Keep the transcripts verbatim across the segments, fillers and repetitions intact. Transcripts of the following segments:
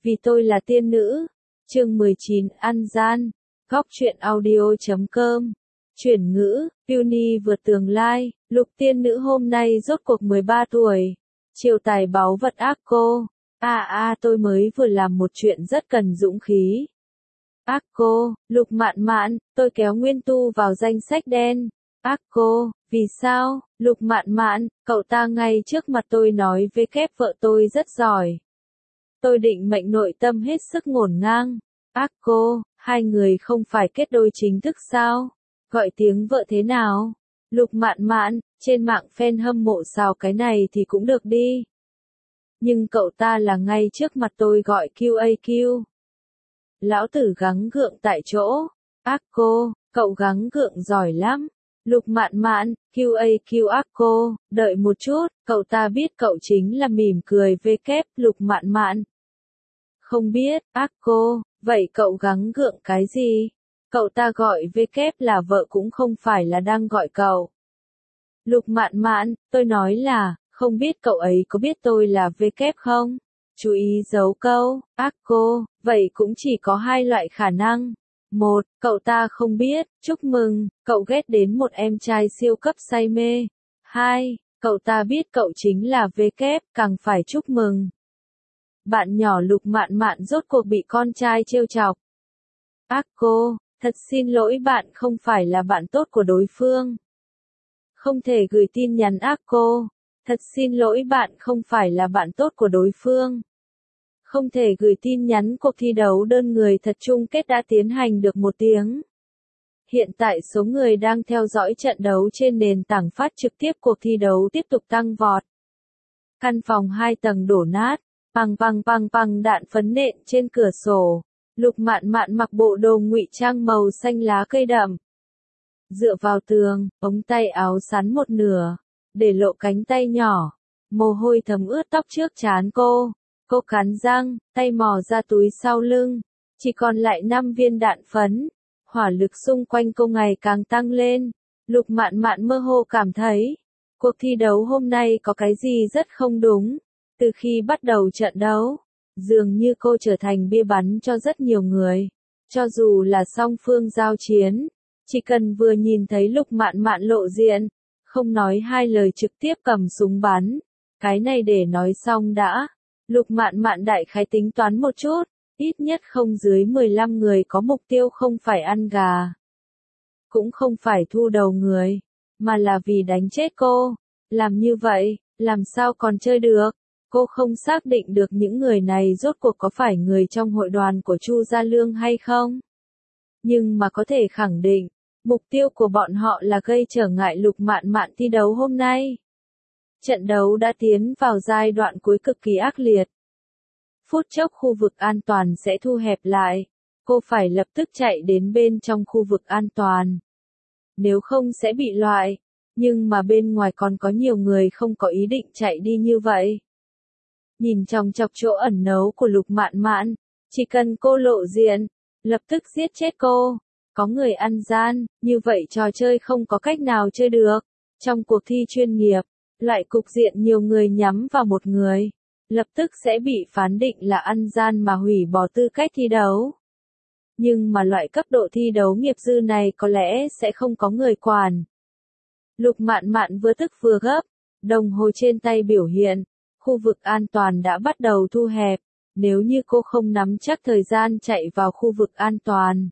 Vì tôi là tiên nữ. Chương mười chín, ăn gian. Góc truyện audio chấm com. Chuyển ngữ, Peony vượt tường lai, Lục tiên nữ hôm nay rốt cuộc mười ba tuổi. Chiều tài báu vật ác cô. À à tôi mới vừa làm một chuyện rất cần dũng khí. Ác cô, Lục mạn mạn, tôi kéo Nguyên Tu vào danh sách đen. Ác cô, vì sao, Lục mạn mạn, cậu ta ngay trước mặt tôi nói với kép vợ tôi rất giỏi. Tôi định mệnh nội tâm hết sức ngổn ngang. Ác cô, hai người không phải kết đôi chính thức sao? Gọi tiếng vợ thế nào? Lục mạn mạn, trên mạng fan hâm mộ xào cái này thì cũng được đi. Nhưng cậu ta là ngay trước mặt tôi gọi quy a quy. Lão tử gắng gượng tại chỗ. Ác cô, cậu gắng gượng giỏi lắm. Lục mạn mạn, quy a quy ác cô, đợi một chút, cậu ta biết cậu chính là mỉm cười với kép Lục mạn mạn. Không biết, ác cô, vậy cậu gắng gượng cái gì? Cậu ta gọi với kép là vợ cũng không phải là đang gọi cậu. Lục mạn mạn, tôi nói là, không biết cậu ấy có biết tôi là V kép không? Chú ý giấu câu, ác cô, vậy cũng chỉ có hai loại khả năng. Một, cậu ta không biết, chúc mừng, cậu ghét đến một em trai siêu cấp say mê. Hai, cậu ta biết cậu chính là V kép, càng phải chúc mừng. Bạn nhỏ Lục mạn mạn rốt cuộc bị con trai trêu chọc. Ác cô, thật xin lỗi bạn không phải là bạn tốt của đối phương. Không thể gửi tin nhắn ác cô. Thật xin lỗi bạn không phải là bạn tốt của đối phương. Không thể gửi tin nhắn cuộc thi đấu đơn người thật chung kết đã tiến hành được một tiếng. Hiện tại số người đang theo dõi trận đấu trên nền tảng phát trực tiếp cuộc thi đấu tiếp tục tăng vọt. Căn phòng hai tầng đổ nát, pằng pằng pằng pằng đạn phấn nện trên cửa sổ. Lục mạn mạn mặc bộ đồ ngụy trang màu xanh lá cây đậm. Dựa vào tường, ống tay áo sắn một nửa, để lộ cánh tay nhỏ. Mồ hôi thấm ướt tóc trước trán cô. Cô cắn răng, tay mò ra túi sau lưng. Chỉ còn lại năm viên đạn phấn. Hỏa lực xung quanh cô ngày càng tăng lên. Lục mạn mạn mơ hồ cảm thấy, cuộc thi đấu hôm nay có cái gì rất không đúng. Từ khi bắt đầu trận đấu, dường như cô trở thành bia bắn cho rất nhiều người. Cho dù là song phương giao chiến, chỉ cần vừa nhìn thấy Lục mạn mạn lộ diện, không nói hai lời trực tiếp cầm súng bắn. Cái này để nói xong đã. Lục mạn mạn đại khái tính toán một chút, ít nhất không dưới mười lăm người có mục tiêu không phải ăn gà. Cũng không phải thu đầu người, mà là vì đánh chết cô. Làm như vậy, làm sao còn chơi được? Cô không xác định được những người này rốt cuộc có phải người trong hội đoàn của Chu Gia Lương hay không. Nhưng mà có thể khẳng định, mục tiêu của bọn họ là gây trở ngại Lục mạn mạn thi đấu hôm nay. Trận đấu đã tiến vào giai đoạn cuối cực kỳ ác liệt. Phút chốc khu vực an toàn sẽ thu hẹp lại. Cô phải lập tức chạy đến bên trong khu vực an toàn. Nếu không sẽ bị loại. Nhưng mà bên ngoài còn có nhiều người không có ý định chạy đi như vậy. Nhìn trong chọc chỗ ẩn náu của Lục mạn mạn, chỉ cần cô lộ diện, lập tức giết chết cô. Có người ăn gian, như vậy trò chơi không có cách nào chơi được. Trong cuộc thi chuyên nghiệp, loại cục diện nhiều người nhắm vào một người, lập tức sẽ bị phán định là ăn gian mà hủy bỏ tư cách thi đấu. Nhưng mà loại cấp độ thi đấu nghiệp dư này có lẽ sẽ không có người quản. Lục mạn mạn vừa tức vừa gấp, đồng hồ trên tay biểu hiện, khu vực an toàn đã bắt đầu thu hẹp, nếu như cô không nắm chắc thời gian chạy vào khu vực an toàn,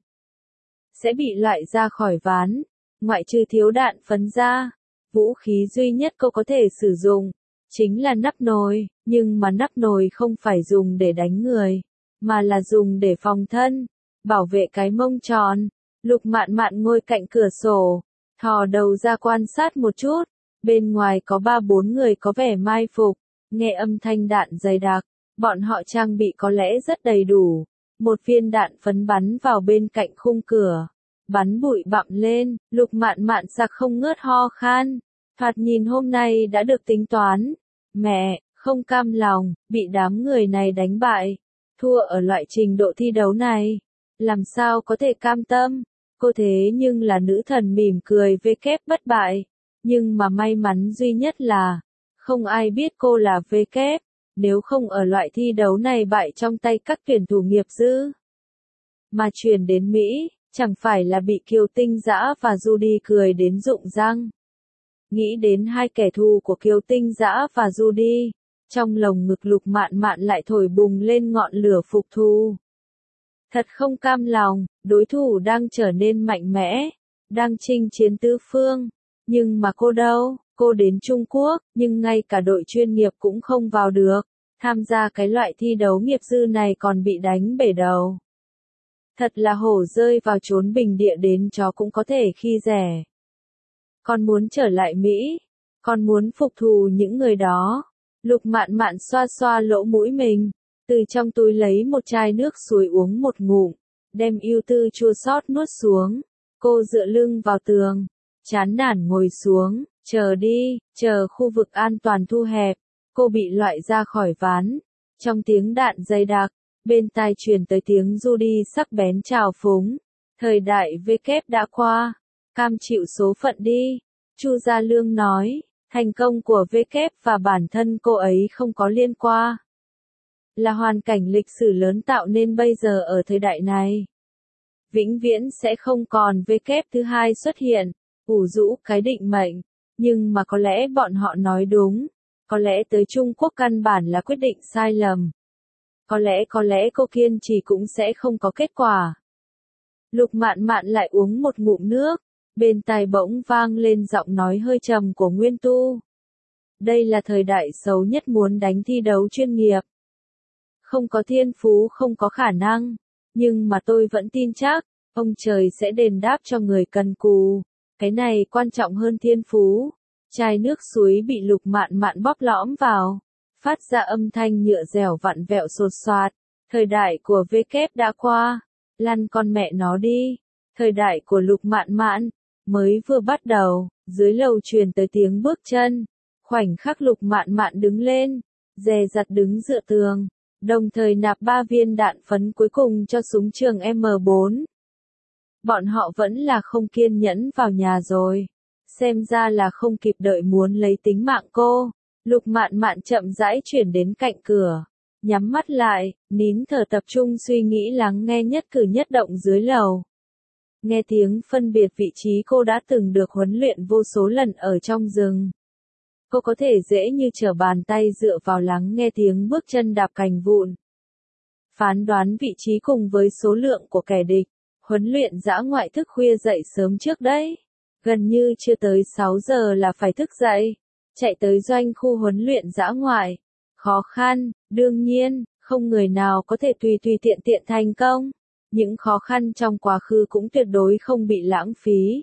sẽ bị loại ra khỏi ván, ngoại trừ thiếu đạn phấn ra. Vũ khí duy nhất cô có thể sử dụng, chính là nắp nồi, nhưng mà nắp nồi không phải dùng để đánh người, mà là dùng để phòng thân, bảo vệ cái mông tròn. Lục mạn mạn ngồi cạnh cửa sổ, thò đầu ra quan sát một chút, bên ngoài có ba bốn người có vẻ mai phục, nghe âm thanh đạn dày đặc, bọn họ trang bị có lẽ rất đầy đủ. Một viên đạn phấn bắn vào bên cạnh khung cửa. Bắn bụi bặm lên, Lục mạn mạn sặc không ngớt ho khan. Thoạt nhìn hôm nay đã được tính toán. Mẹ, không cam lòng, bị đám người này đánh bại. Thua ở loại trình độ thi đấu này. Làm sao có thể cam tâm? Cô thế nhưng là nữ thần mỉm cười với kép bất bại. Nhưng mà may mắn duy nhất là, không ai biết cô là V kép. nếu không ở loại thi đấu này bại trong tay các tuyển thủ nghiệp dư, mà chuyển đến Mỹ, chẳng phải là bị Kiều Tinh Dã và Judy cười đến rụng răng. Nghĩ đến hai kẻ thù của Kiều Tinh Dã và Judy, trong lồng ngực Lục Mạn Mạn lại thổi bùng lên ngọn lửa phục thù. Thật không cam lòng, đối thủ đang trở nên mạnh mẽ, đang chinh chiến tứ phương, nhưng mà cô đâu, cô đến Trung Quốc, nhưng ngay cả đội chuyên nghiệp cũng không vào được, tham gia cái loại thi đấu nghiệp dư này còn bị đánh bể đầu. Thật là hổ rơi vào chốn bình địa đến chó cũng có thể khi dè. Con muốn trở lại Mỹ, con muốn phục thù những người đó. Lục Mạn Mạn xoa xoa lỗ mũi mình, từ trong túi lấy một chai nước suối uống một ngụm, đem ưu tư chua xót nuốt xuống. Cô dựa lưng vào tường, chán nản ngồi xuống, chờ đi, chờ khu vực an toàn thu hẹp. Cô bị loại ra khỏi ván. Trong tiếng đạn dày đặc, bên tai truyền tới tiếng Judy sắc bén trào phúng. Thời đại V kép đã qua, cam chịu số phận đi. Chu Gia Lương nói, thành công của V kép và bản thân cô ấy không có liên quan. Là hoàn cảnh lịch sử lớn tạo nên bây giờ ở thời đại này. Vĩnh viễn sẽ không còn V kép thứ hai xuất hiện, ủ rũ cái định mệnh. Nhưng mà có lẽ bọn họ nói đúng. Có lẽ tới Trung Quốc căn bản là quyết định sai lầm. Có lẽ có lẽ cô kiên trì cũng sẽ không có kết quả. Lục Mạn Mạn lại uống một ngụm nước, bên tai bỗng vang lên giọng nói hơi trầm của Nguyên Tu. Đây là thời đại xấu nhất muốn đánh thi đấu chuyên nghiệp. Không có thiên phú không có khả năng, nhưng mà tôi vẫn tin chắc, ông trời sẽ đền đáp cho người cần cù. Cái này quan trọng hơn thiên phú. Chai nước suối bị Lục Mạn Mạn bóp lõm vào, phát ra âm thanh nhựa dẻo vặn vẹo sột soạt. Thời đại của V kép đã qua, lăn con mẹ nó đi. Thời đại của Lục Mạn Mạn mới vừa bắt đầu. Dưới lầu truyền tới tiếng bước chân. Khoảnh khắc Lục Mạn Mạn đứng lên, dè dặt đứng dựa tường, đồng thời nạp ba viên đạn phấn cuối cùng cho súng trường M bốn. Bọn họ vẫn là không kiên nhẫn vào nhà rồi. Xem ra là không kịp đợi muốn lấy tính mạng cô. Lục Mạn Mạn chậm rãi chuyển đến cạnh cửa, nhắm mắt lại, nín thở tập trung suy nghĩ lắng nghe nhất cử nhất động dưới lầu. Nghe tiếng phân biệt vị trí cô đã từng được huấn luyện vô số lần ở trong rừng. Cô có thể dễ như trở bàn tay dựa vào lắng nghe tiếng bước chân đạp cành vụn. Phán đoán vị trí cùng với số lượng của kẻ địch. Huấn luyện dã ngoại thức khuya dậy sớm trước đấy. Gần như chưa tới sáu giờ là phải thức dậy. Chạy tới doanh khu huấn luyện dã ngoại. Khó khăn, đương nhiên, không người nào có thể tùy tùy tiện tiện thành công. Những khó khăn trong quá khứ cũng tuyệt đối không bị lãng phí.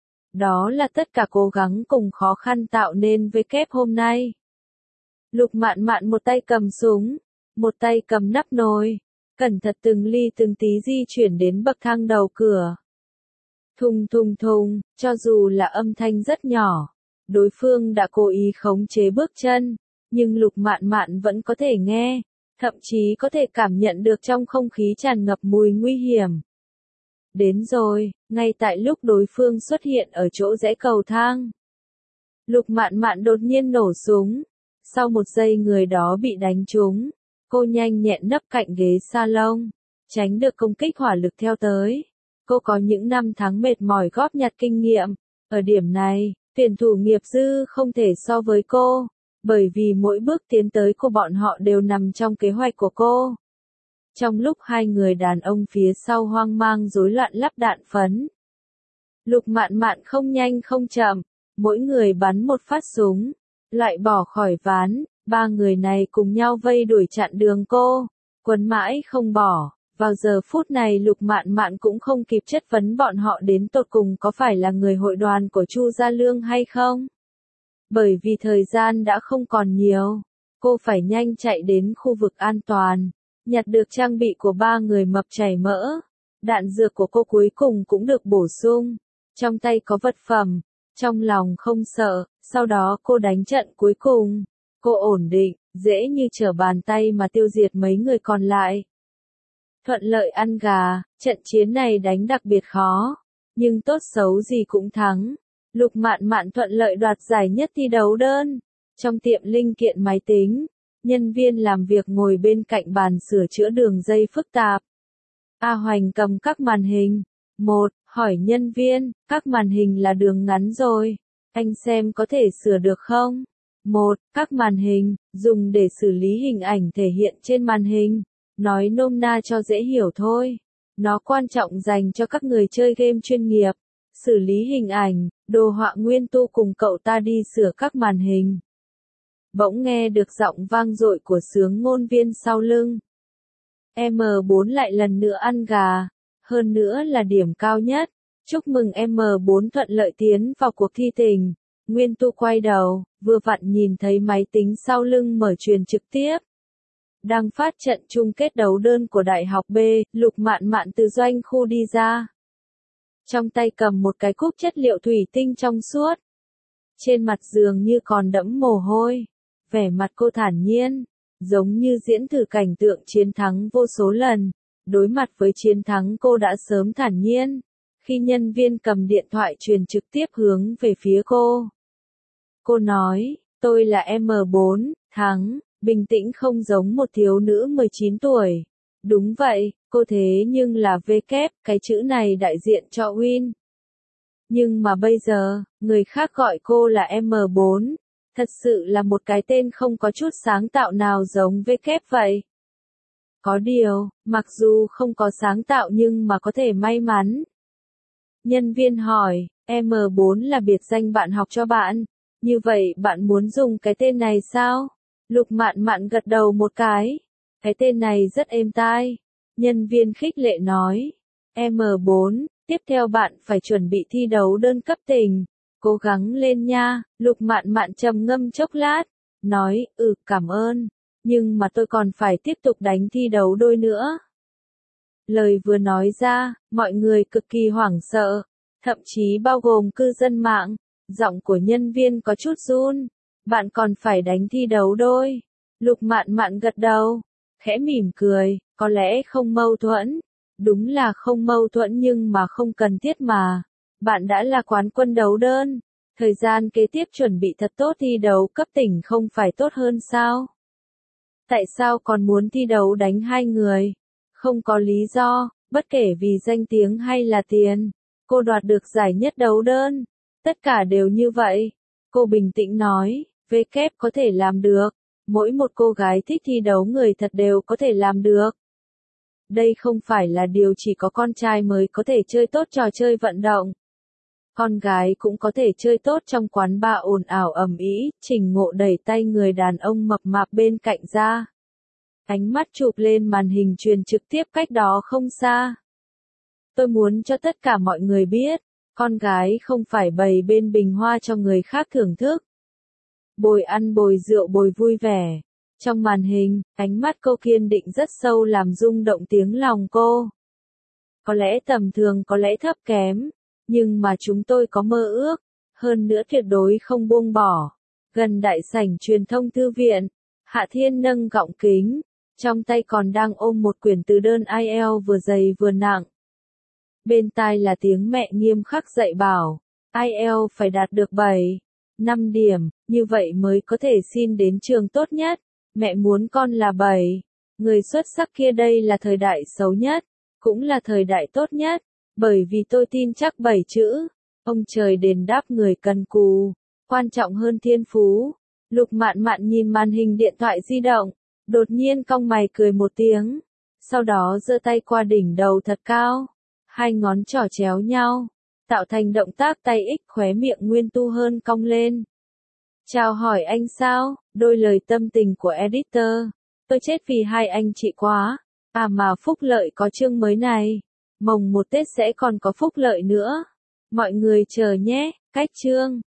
Đó là tất cả cố gắng cùng khó khăn tạo nên V kép hôm nay. Lục Mạn Mạn một tay cầm súng, một tay cầm nắp nồi, cẩn thận từng ly từng tí di chuyển đến bậc thang đầu cửa. Thùng thùng thùng, cho dù là âm thanh rất nhỏ, đối phương đã cố ý khống chế bước chân, nhưng Lục Mạn Mạn vẫn có thể nghe, thậm chí có thể cảm nhận được trong không khí tràn ngập mùi nguy hiểm. Đến rồi, ngay tại lúc đối phương xuất hiện ở chỗ rẽ cầu thang. Lục Mạn Mạn đột nhiên nổ súng. Sau một giây người đó bị đánh trúng. Cô nhanh nhẹn nấp cạnh ghế salon, tránh được công kích hỏa lực theo tới. Cô có những năm tháng mệt mỏi góp nhặt kinh nghiệm. Ở điểm này, tuyển thủ nghiệp dư không thể so với cô, bởi vì mỗi bước tiến tới của bọn họ đều nằm trong kế hoạch của cô. Trong lúc hai người đàn ông phía sau hoang mang rối loạn lắp đạn phấn, Lục Mạn Mạn không nhanh không chậm, mỗi người bắn một phát súng, lại bỏ khỏi ván, ba người này cùng nhau vây đuổi chặn đường cô, quấn mãi không bỏ. Vào giờ phút này Lục Mạn Mạn cũng không kịp chất vấn bọn họ đến tột cùng có phải là người hội đoàn của Chu Gia Lương hay không. Bởi vì thời gian đã không còn nhiều, cô phải nhanh chạy đến khu vực an toàn, nhặt được trang bị của ba người mập chảy mỡ. Đạn dược của cô cuối cùng cũng được bổ sung, trong tay có vật phẩm, trong lòng không sợ, sau đó cô đánh trận cuối cùng. Cô ổn định, dễ như trở bàn tay mà tiêu diệt mấy người còn lại. Thuận lợi ăn gà, trận chiến này đánh đặc biệt khó, nhưng tốt xấu gì cũng thắng. Lục Mạn Mạn thuận lợi đoạt giải nhất thi đấu đơn. Trong tiệm linh kiện máy tính, Nhân viên làm việc ngồi bên cạnh bàn sửa chữa đường dây phức tạp. A Hoành cầm các màn hình. Một, hỏi nhân viên, các màn hình là đường ngắn rồi. Anh xem có thể sửa được không? Một, các màn hình, dùng để xử lý hình ảnh thể hiện trên màn hình. Nói nôm na cho dễ hiểu thôi. Nó quan trọng dành cho các người chơi game chuyên nghiệp. Xử lý hình ảnh, đồ họa Nguyên Tu cùng cậu ta đi sửa các màn hình. Bỗng nghe được giọng vang dội của xướng ngôn viên sau lưng. em bốn lại lần nữa ăn gà. Hơn nữa là điểm cao nhất. Chúc mừng em bốn thuận lợi tiến vào cuộc thi tình. Nguyên Tu quay đầu, vừa vặn nhìn thấy máy tính sau lưng mở truyền trực tiếp. Đang phát trận chung kết đấu đơn của Đại học B, Lục Mạn Mạn từ doanh khu đi ra. Trong tay cầm một cái cúp chất liệu thủy tinh trong suốt. Trên mặt dường như còn đẫm mồ hôi. Vẻ mặt cô thản nhiên, giống như diễn thử cảnh tượng chiến thắng vô số lần. Đối mặt với chiến thắng cô đã sớm thản nhiên. Khi nhân viên cầm điện thoại truyền trực tiếp hướng về phía cô. Cô nói, tôi là em bốn, thắng, bình tĩnh không giống một thiếu nữ mười chín tuổi. Đúng vậy, cô thế nhưng là V kép, cái chữ này đại diện cho Win. Nhưng mà bây giờ, người khác gọi cô là em bốn. Thật sự là một cái tên không có chút sáng tạo nào giống V kép vậy. Có điều, mặc dù không có sáng tạo nhưng mà có thể may mắn. Nhân viên hỏi, em bốn là biệt danh bạn học cho bạn. Như vậy bạn muốn dùng cái tên này sao? Lục Mạn Mạn gật đầu một cái. Cái tên này rất êm tai. Nhân viên khích lệ nói. em bốn, tiếp theo bạn phải chuẩn bị thi đấu đơn cấp tỉnh. Cố gắng lên nha. Lục Mạn Mạn trầm ngâm chốc lát. Nói, ừ cảm ơn. Nhưng mà tôi còn phải tiếp tục đánh thi đấu đôi nữa. Lời vừa nói ra, mọi người cực kỳ hoảng sợ. Thậm chí bao gồm cư dân mạng. Giọng của nhân viên có chút run. Bạn còn phải đánh thi đấu đôi. Lục Mạn Mạn gật đầu. Khẽ mỉm cười, có lẽ không mâu thuẫn. Đúng là không mâu thuẫn nhưng mà không cần thiết mà. Bạn đã là quán quân đấu đơn. Thời gian kế tiếp chuẩn bị thật tốt thi đấu cấp tỉnh không phải tốt hơn sao? Tại sao còn muốn thi đấu đánh hai người? Không có lý do, bất kể vì danh tiếng hay là tiền. Cô đoạt được giải nhất đấu đơn. Tất cả đều như vậy. Cô bình tĩnh nói, V kép có thể làm được. Mỗi một cô gái thích thi đấu người thật đều có thể làm được. Đây không phải là điều chỉ có con trai mới có thể chơi tốt trò chơi vận động. Con gái cũng có thể chơi tốt trong quán bar ồn ào ầm ĩ. Trình Ngộ đẩy tay người đàn ông mập mạp bên cạnh ra. Ánh mắt chụp lên màn hình truyền trực tiếp cách đó không xa. Tôi muốn cho tất cả mọi người biết, con gái không phải bày bên bình hoa cho người khác thưởng thức. Bồi ăn bồi rượu bồi vui vẻ. Trong màn hình, ánh mắt cô kiên định rất sâu làm rung động tiếng lòng cô. Có lẽ tầm thường có lẽ thấp kém, nhưng mà chúng tôi có mơ ước, hơn nữa tuyệt đối không buông bỏ. Gần đại sảnh truyền thông thư viện, Hạ Thiên nâng gọng kính, trong tay còn đang ôm một quyển từ đơn ai eo vừa dày vừa nặng. Bên tai là tiếng mẹ nghiêm khắc dạy bảo, ai eo phải đạt được bảy, năm điểm, như vậy mới có thể xin đến trường tốt nhất. Mẹ muốn con là bảy. Người xuất sắc kia đây là thời đại xấu nhất, cũng là thời đại tốt nhất, bởi vì tôi tin chắc bảy chữ. Ông trời đền đáp người cần cù, quan trọng hơn thiên phú. Lục Mạn Mạn nhìn màn hình điện thoại di động, đột nhiên cong mày cười một tiếng, sau đó giơ tay qua đỉnh đầu thật cao, hai ngón trỏ chéo nhau, tạo thành động tác tay X, khóe miệng Nguyên Tu hơn cong lên. Chào hỏi anh sao, đôi lời tâm tình của editor. Tôi chết vì hai anh chị quá. À mà phúc lợi có chương mới này. Mồng một Tết sẽ còn có phúc lợi nữa. Mọi người chờ nhé, cách chương.